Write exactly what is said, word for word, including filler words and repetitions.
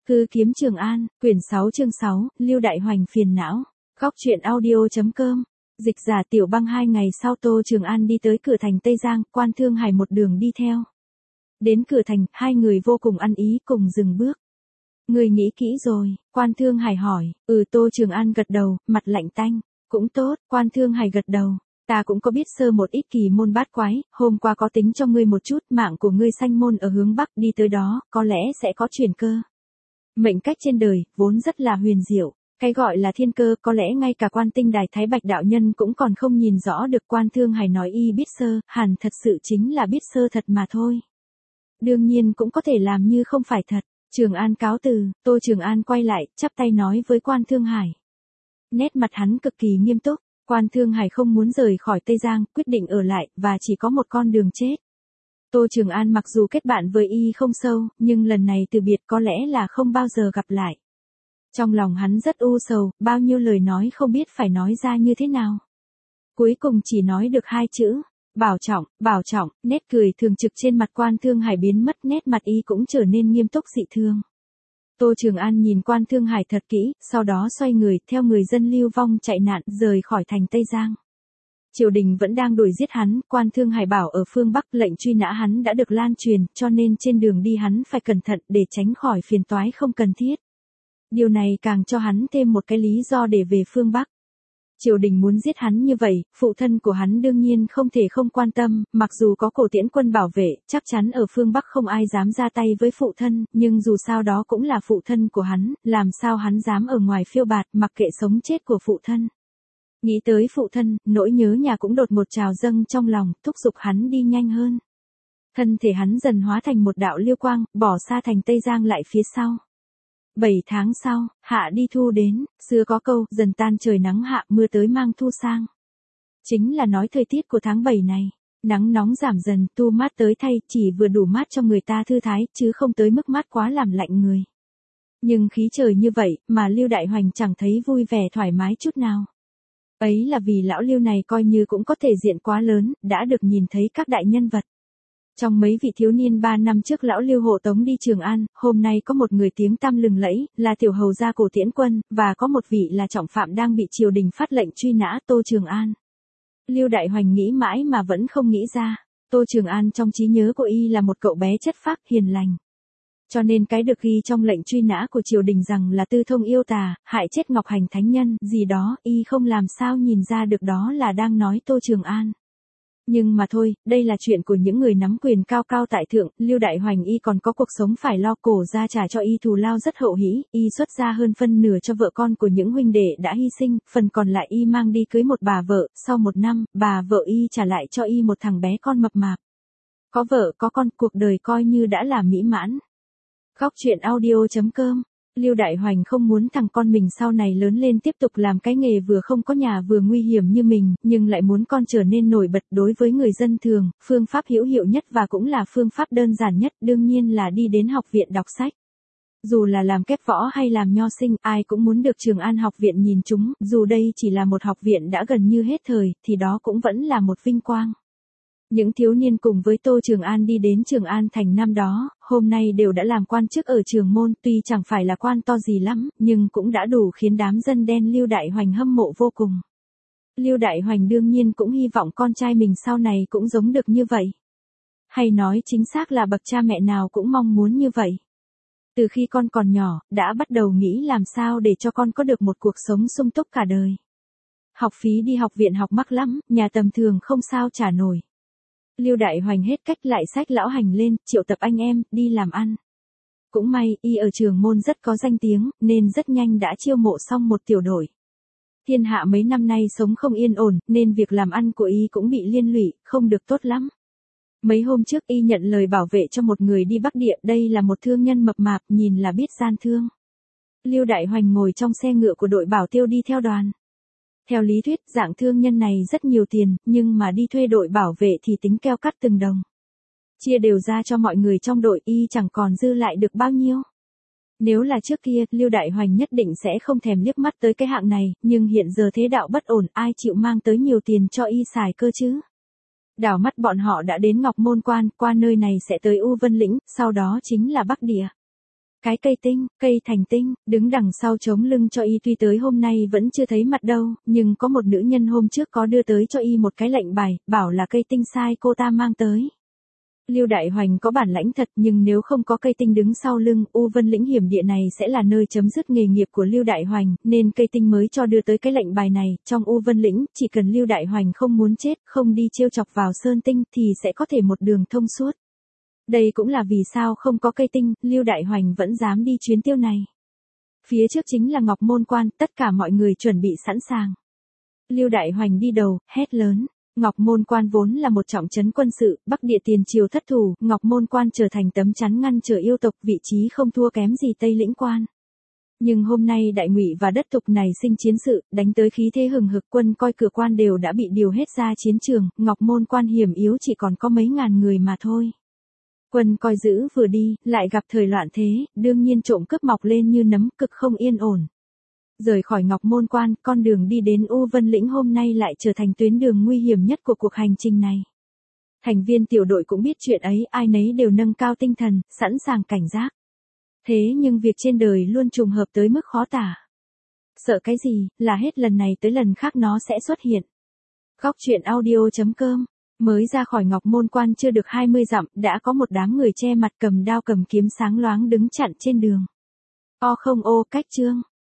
Cư kiếm Trường An, quyển sáu chương sáu, Lưu Đại Hoành phiền não. Góc truyện audio.com. Dịch giả Tiểu Băng. Hai ngày sau Tô Trường An đi tới cửa thành Tây Giang, Quan Thương Hải một đường đi theo. Đến cửa thành, hai người vô cùng ăn ý cùng dừng bước. Người nghĩ kỹ rồi, Quan Thương Hải hỏi. Ừ, Tô Trường An gật đầu, mặt lạnh tanh. Cũng tốt, Quan Thương Hải gật đầu. Ta cũng có biết sơ một ít kỳ môn bát quái, hôm qua có tính cho ngươi một chút, mạng của ngươi sanh môn ở hướng Bắc, đi tới đó, có lẽ sẽ có chuyển cơ. Mệnh cách trên đời, vốn rất là huyền diệu, cái gọi là thiên cơ, có lẽ ngay cả Quan Tinh Đài Thái Bạch đạo nhân cũng còn không nhìn rõ được. Quan Thương Hải nói y biết sơ, hẳn thật sự chính là biết sơ thật mà thôi. Đương nhiên cũng có thể làm như không phải thật. Trường An cáo từ, Tô Trường An quay lại, chắp tay nói với Quan Thương Hải. Nét mặt hắn cực kỳ nghiêm túc. Quan Thương Hải không muốn rời khỏi Tây Giang, quyết định ở lại, và chỉ có một con đường chết. Tô Trường An mặc dù kết bạn với y không sâu, nhưng lần này từ biệt có lẽ là không bao giờ gặp lại. Trong lòng hắn rất u sầu, bao nhiêu lời nói không biết phải nói ra như thế nào. Cuối cùng chỉ nói được hai chữ, bảo trọng, bảo trọng. Nét cười thường trực trên mặt Quan Thương Hải biến mất, nét mặt y cũng trở nên nghiêm túc dị thường. Tô Trường An nhìn Quan Thương Hải thật kỹ, sau đó xoay người, theo người dân lưu vong chạy nạn, rời khỏi thành Tây Giang. Triều đình vẫn đang đuổi giết hắn, Quan Thương Hải bảo ở phương Bắc lệnh truy nã hắn đã được lan truyền, cho nên trên đường đi hắn phải cẩn thận để tránh khỏi phiền toái không cần thiết. Điều này càng cho hắn thêm một cái lý do để về phương Bắc. Triều đình muốn giết hắn như vậy, phụ thân của hắn đương nhiên không thể không quan tâm, mặc dù có Cổ Tiễn quân bảo vệ, chắc chắn ở phương Bắc không ai dám ra tay với phụ thân, nhưng dù sao đó cũng là phụ thân của hắn, làm sao hắn dám ở ngoài phiêu bạt mặc kệ sống chết của phụ thân. Nghĩ tới phụ thân, nỗi nhớ nhà cũng đột ngột trào dâng trong lòng, thúc giục hắn đi nhanh hơn. Thân thể hắn dần hóa thành một đạo liêu quang, bỏ xa thành Tây Giang lại phía sau. Bảy tháng sau, hạ đi thu đến, xưa có câu, dần tan trời nắng hạ, mưa tới mang thu sang. Chính là nói thời tiết của tháng bảy này, nắng nóng giảm dần, thu mát tới thay, chỉ vừa đủ mát cho người ta thư thái, chứ không tới mức mát quá làm lạnh người. Nhưng khí trời như vậy, mà Lưu Đại Hoành chẳng thấy vui vẻ thoải mái chút nào. Ấy là vì lão Lưu này coi như cũng có thể diện quá lớn, đã được nhìn thấy các đại nhân vật. Trong mấy vị thiếu niên ba năm trước lão Lưu hộ tống đi Trường An, hôm nay có một người tiếng tăm lừng lẫy, là tiểu hầu gia Cổ Tiễn quân, và có một vị là trọng phạm đang bị triều đình phát lệnh truy nã, Tô Trường An. Lưu Đại Hoành nghĩ mãi mà vẫn không nghĩ ra, Tô Trường An trong trí nhớ của y là một cậu bé chất phác, hiền lành. Cho nên cái được ghi trong lệnh truy nã của triều đình rằng là tư thông yêu tà, hại chết Ngọc Hành Thánh Nhân, gì đó, y không làm sao nhìn ra được đó là đang nói Tô Trường An. Nhưng mà thôi, đây là chuyện của những người nắm quyền cao cao tại thượng, Lưu Đại Hoành y còn có cuộc sống phải lo, Cổ gia trả cho y thù lao rất hậu hĩ, y xuất ra hơn phân nửa cho vợ con của những huynh đệ đã hy sinh, phần còn lại y mang đi cưới một bà vợ, sau một năm, bà vợ y trả lại cho y một thằng bé con mập mạp. Có vợ có con, cuộc đời coi như đã là mỹ mãn. Góc truyện audio.com. Lưu Đại Hoành không muốn thằng con mình sau này lớn lên tiếp tục làm cái nghề vừa không có nhà vừa nguy hiểm như mình, nhưng lại muốn con trở nên nổi bật. Đối với người dân thường, phương pháp hữu hiệu nhất và cũng là phương pháp đơn giản nhất đương nhiên là đi đến học viện đọc sách. Dù là làm kép võ hay làm nho sinh, ai cũng muốn được Trường An học viện nhìn chúng, dù đây chỉ là một học viện đã gần như hết thời, thì đó cũng vẫn là một vinh quang. Những thiếu niên cùng với Tô Trường An đi đến Trường An thành năm đó, hôm nay đều đã làm quan chức ở trường môn, tuy chẳng phải là quan to gì lắm, nhưng cũng đã đủ khiến đám dân đen Lưu Đại Hoành hâm mộ vô cùng. Lưu Đại Hoành đương nhiên cũng hy vọng con trai mình sau này cũng giống được như vậy. Hay nói chính xác là bậc cha mẹ nào cũng mong muốn như vậy. Từ khi con còn nhỏ, đã bắt đầu nghĩ làm sao để cho con có được một cuộc sống sung túc cả đời. Học phí đi học viện học mắc lắm, nhà tầm thường không sao trả nổi. Lưu Đại Hoành hết cách lại xách lão Hành lên, triệu tập anh em, đi làm ăn. Cũng may, y ở trường môn rất có danh tiếng, nên rất nhanh đã chiêu mộ xong một tiểu đội. Thiên hạ mấy năm nay sống không yên ổn, nên việc làm ăn của y cũng bị liên lụy, không được tốt lắm. Mấy hôm trước y nhận lời bảo vệ cho một người đi Bắc Địa, đây là một thương nhân mập mạp, nhìn là biết gian thương. Lưu Đại Hoành ngồi trong xe ngựa của đội bảo tiêu đi theo đoàn. Theo lý thuyết, dạng thương nhân này rất nhiều tiền, nhưng mà đi thuê đội bảo vệ thì tính keo cắt từng đồng. Chia đều ra cho mọi người trong đội, y chẳng còn dư lại được bao nhiêu. Nếu là trước kia, Lưu Đại Hoành nhất định sẽ không thèm liếc mắt tới cái hạng này, nhưng hiện giờ thế đạo bất ổn, ai chịu mang tới nhiều tiền cho y xài cơ chứ. Đảo mắt bọn họ đã đến Ngọc Môn Quan, qua nơi này sẽ tới U Vân Lĩnh, sau đó chính là Bắc Địa. Cái cây tinh, cây thành tinh, đứng đằng sau chống lưng cho y tuy tới hôm nay vẫn chưa thấy mặt đâu, nhưng có một nữ nhân hôm trước có đưa tới cho y một cái lệnh bài, bảo là cây tinh sai cô ta mang tới. Lưu Đại Hoành có bản lãnh thật, nhưng nếu không có cây tinh đứng sau lưng, U Vân Lĩnh hiểm địa này sẽ là nơi chấm dứt nghề nghiệp của Lưu Đại Hoành, nên cây tinh mới cho đưa tới cái lệnh bài này. Trong U Vân Lĩnh, chỉ cần Lưu Đại Hoành không muốn chết, không đi trêu chọc vào Sơn Tinh, thì sẽ có thể một đường thông suốt. Đây cũng là vì sao không có cây tinh, Lưu Đại Hoành vẫn dám đi chuyến tiêu này. Phía trước chính là Ngọc Môn Quan, tất cả mọi người chuẩn bị sẵn sàng. Lưu Đại Hoành đi đầu, hét lớn. Ngọc Môn Quan vốn là một trọng trấn quân sự, Bắc Địa tiền triều thất thủ, Ngọc Môn Quan trở thành tấm chắn ngăn trở yêu tộc, vị trí không thua kém gì Tây Lĩnh Quan. Nhưng hôm nay Đại Ngụy và đất tục này sinh chiến sự, đánh tới khí thế hừng hực, quân coi cửa quan đều đã bị điều hết ra chiến trường, Ngọc Môn Quan hiểm yếu chỉ còn có mấy ngàn người mà thôi. Quân coi giữ vừa đi, lại gặp thời loạn thế, đương nhiên trộm cướp mọc lên như nấm, cực không yên ổn. Rời khỏi Ngọc Môn Quan, con đường đi đến U Vân Lĩnh hôm nay lại trở thành tuyến đường nguy hiểm nhất của cuộc hành trình này. Thành viên tiểu đội cũng biết chuyện ấy, ai nấy đều nâng cao tinh thần, sẵn sàng cảnh giác. Thế nhưng việc trên đời luôn trùng hợp tới mức khó tả. Sợ cái gì, là hết lần này tới lần khác nó sẽ xuất hiện. Góc truyện audio chấm com. Mới ra khỏi Ngọc Môn Quan chưa được hai mươi dặm, đã có một đám người che mặt cầm đao cầm kiếm sáng loáng đứng chặn trên đường. O không ô, cách trương.